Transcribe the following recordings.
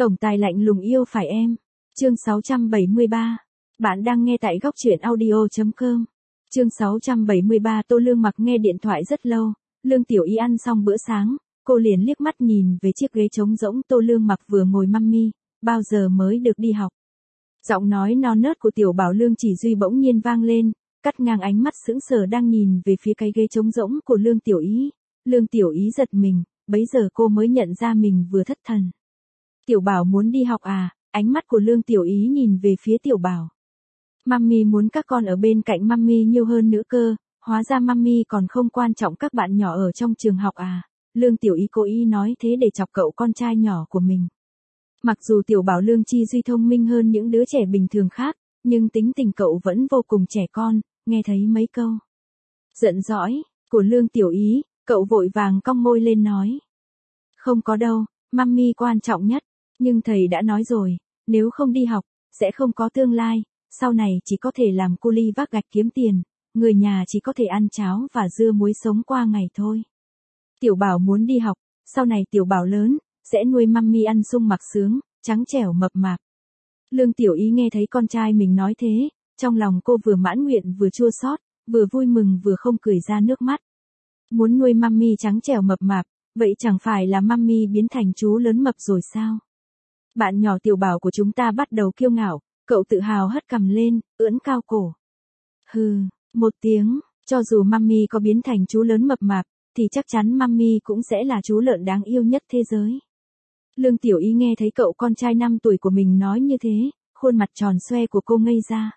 Tổng tài lạnh lùng yêu phải em. Chương 673. Bạn đang nghe tại góc truyện audio.com. Chương 673. Tô Lương Mặc nghe điện thoại rất lâu. Lương Tiểu Ý ăn xong bữa sáng, cô liền liếc mắt nhìn về chiếc ghế trống rỗng Tô Lương Mặc vừa ngồi mummy, bao giờ mới được đi học. Giọng nói non nớt của tiểu bảo Lương Chỉ Duy bỗng nhiên vang lên, cắt ngang ánh mắt sững sờ đang nhìn về phía cái ghế trống rỗng của Lương Tiểu Ý. Lương Tiểu Ý giật mình, bấy giờ cô mới nhận ra mình vừa thất thần. Tiểu bảo muốn đi học à? Ánh mắt của Lương Tiểu Ý nhìn về phía tiểu bảo. Mummy muốn các con ở bên cạnh mummy nhiều hơn nữa cơ, hóa ra mummy còn không quan trọng các bạn nhỏ ở trong trường học à? Lương Tiểu Ý cố ý nói thế để chọc cậu con trai nhỏ của mình. Mặc dù tiểu bảo Lương Chi Duy thông minh hơn những đứa trẻ bình thường khác, nhưng tính tình cậu vẫn vô cùng trẻ con, nghe thấy mấy câu giận dõi của Lương Tiểu Ý, cậu vội vàng cong môi lên nói. Không có đâu, mummy quan trọng nhất, nhưng thầy đã nói rồi, nếu không đi học, sẽ không có tương lai, sau này chỉ có thể làm cu li vác gạch kiếm tiền, người nhà chỉ có thể ăn cháo và dưa muối sống qua ngày thôi. Tiểu bảo muốn đi học, sau này tiểu bảo lớn, sẽ nuôi mummy ăn sung mặc sướng, trắng trẻo mập mạp. Lương Tiểu Ý nghe thấy con trai mình nói thế, trong lòng cô vừa mãn nguyện vừa chua xót, vừa vui mừng vừa không cười ra nước mắt. Muốn nuôi mummy trắng trẻo mập mạp, vậy chẳng phải là mummy biến thành chú lớn mập rồi sao? Bạn nhỏ tiểu bảo của chúng ta bắt đầu kiêu ngạo, cậu tự hào hất cằm lên, ưỡn cao cổ. Hừ, một tiếng, cho dù mummy có biến thành chú lớn mập mạp, thì chắc chắn mummy cũng sẽ là chú lợn đáng yêu nhất thế giới. Lương Tiểu Ý nghe thấy cậu con trai 5 tuổi của mình nói như thế, khuôn mặt tròn xoe của cô ngây ra.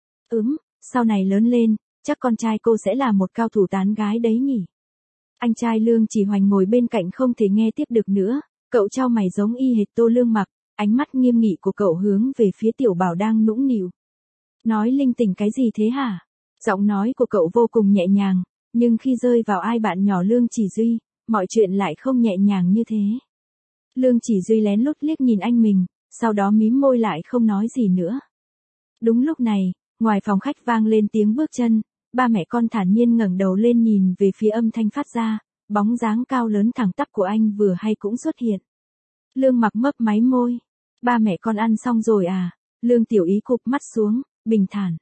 Sau này lớn lên, chắc con trai cô sẽ là một cao thủ tán gái đấy nhỉ. Anh trai Lương Chỉ Hoành ngồi bên cạnh không thể nghe tiếp được nữa, cậu chau mày giống y hệt Tô Lương Mặc, ánh mắt nghiêm nghị của cậu hướng về phía tiểu bảo đang nũng nịu. Nói linh tinh cái gì thế hả? Giọng nói của cậu vô cùng nhẹ nhàng, nhưng khi rơi vào ai bạn nhỏ Lương Chỉ Duy, mọi chuyện lại không nhẹ nhàng như thế. Lương Chỉ Duy lén lút liếc nhìn anh mình, sau đó mím môi lại không nói gì nữa. Đúng lúc này, ngoài phòng khách vang lên tiếng bước chân, ba mẹ con thản nhiên ngẩng đầu lên nhìn về phía âm thanh phát ra, bóng dáng cao lớn thẳng tắp của anh vừa hay cũng xuất hiện. Lương Mặc mấp máy môi. Ba mẹ con ăn xong rồi à? Lương Tiểu Ý cụp mắt xuống, bình thản.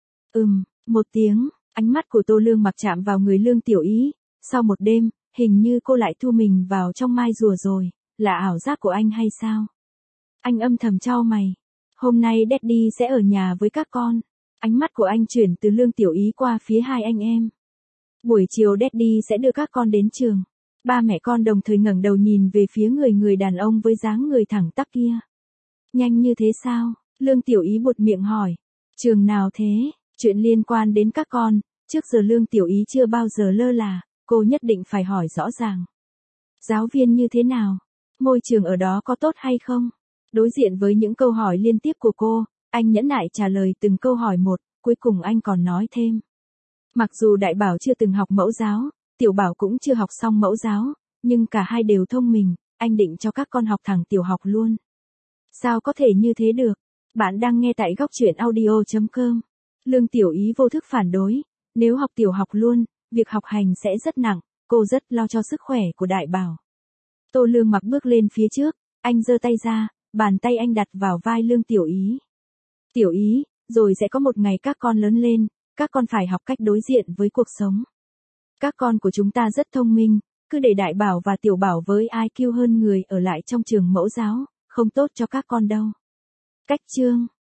Một tiếng, ánh mắt của Tô Lương Mặc chạm vào người Lương Tiểu Ý. Sau một đêm, hình như cô lại thu mình vào trong mai rùa rồi, là ảo giác của anh hay sao? Anh âm thầm chau mày. Hôm nay Daddy sẽ ở nhà với các con. Ánh mắt của anh chuyển từ Lương Tiểu Ý qua phía hai anh em. Buổi chiều Daddy sẽ đưa các con đến trường. Ba mẹ con đồng thời ngẩng đầu nhìn về phía người đàn ông với dáng người thẳng tắp kia. Nhanh như thế sao? Lương Tiểu Ý buột miệng hỏi. Trường nào thế? Chuyện liên quan đến các con, trước giờ Lương Tiểu Ý chưa bao giờ lơ là, cô nhất định phải hỏi rõ ràng. Giáo viên như thế nào? Môi trường ở đó có tốt hay không? Đối diện với những câu hỏi liên tiếp của cô, anh nhẫn nại trả lời từng câu hỏi một, cuối cùng anh còn nói thêm. Mặc dù đại bảo chưa từng học mẫu giáo, tiểu bảo cũng chưa học xong mẫu giáo, nhưng cả hai đều thông minh, anh định cho các con học thẳng tiểu học luôn. Sao có thể như thế được? Bạn đang nghe tại góc truyện audio.com. Lương Tiểu Ý vô thức phản đối, nếu học tiểu học luôn, việc học hành sẽ rất nặng, cô rất lo cho sức khỏe của đại bảo. Tô Lương Mặc bước lên phía trước, anh giơ tay ra, bàn tay anh đặt vào vai Lương Tiểu Ý. Tiểu Ý, rồi sẽ có một ngày các con lớn lên, các con phải học cách đối diện với cuộc sống. Các con của chúng ta rất thông minh, cứ để đại bảo và tiểu bảo với IQ hơn người ở lại trong trường mẫu giáo, không tốt cho các con đâu. Cách chương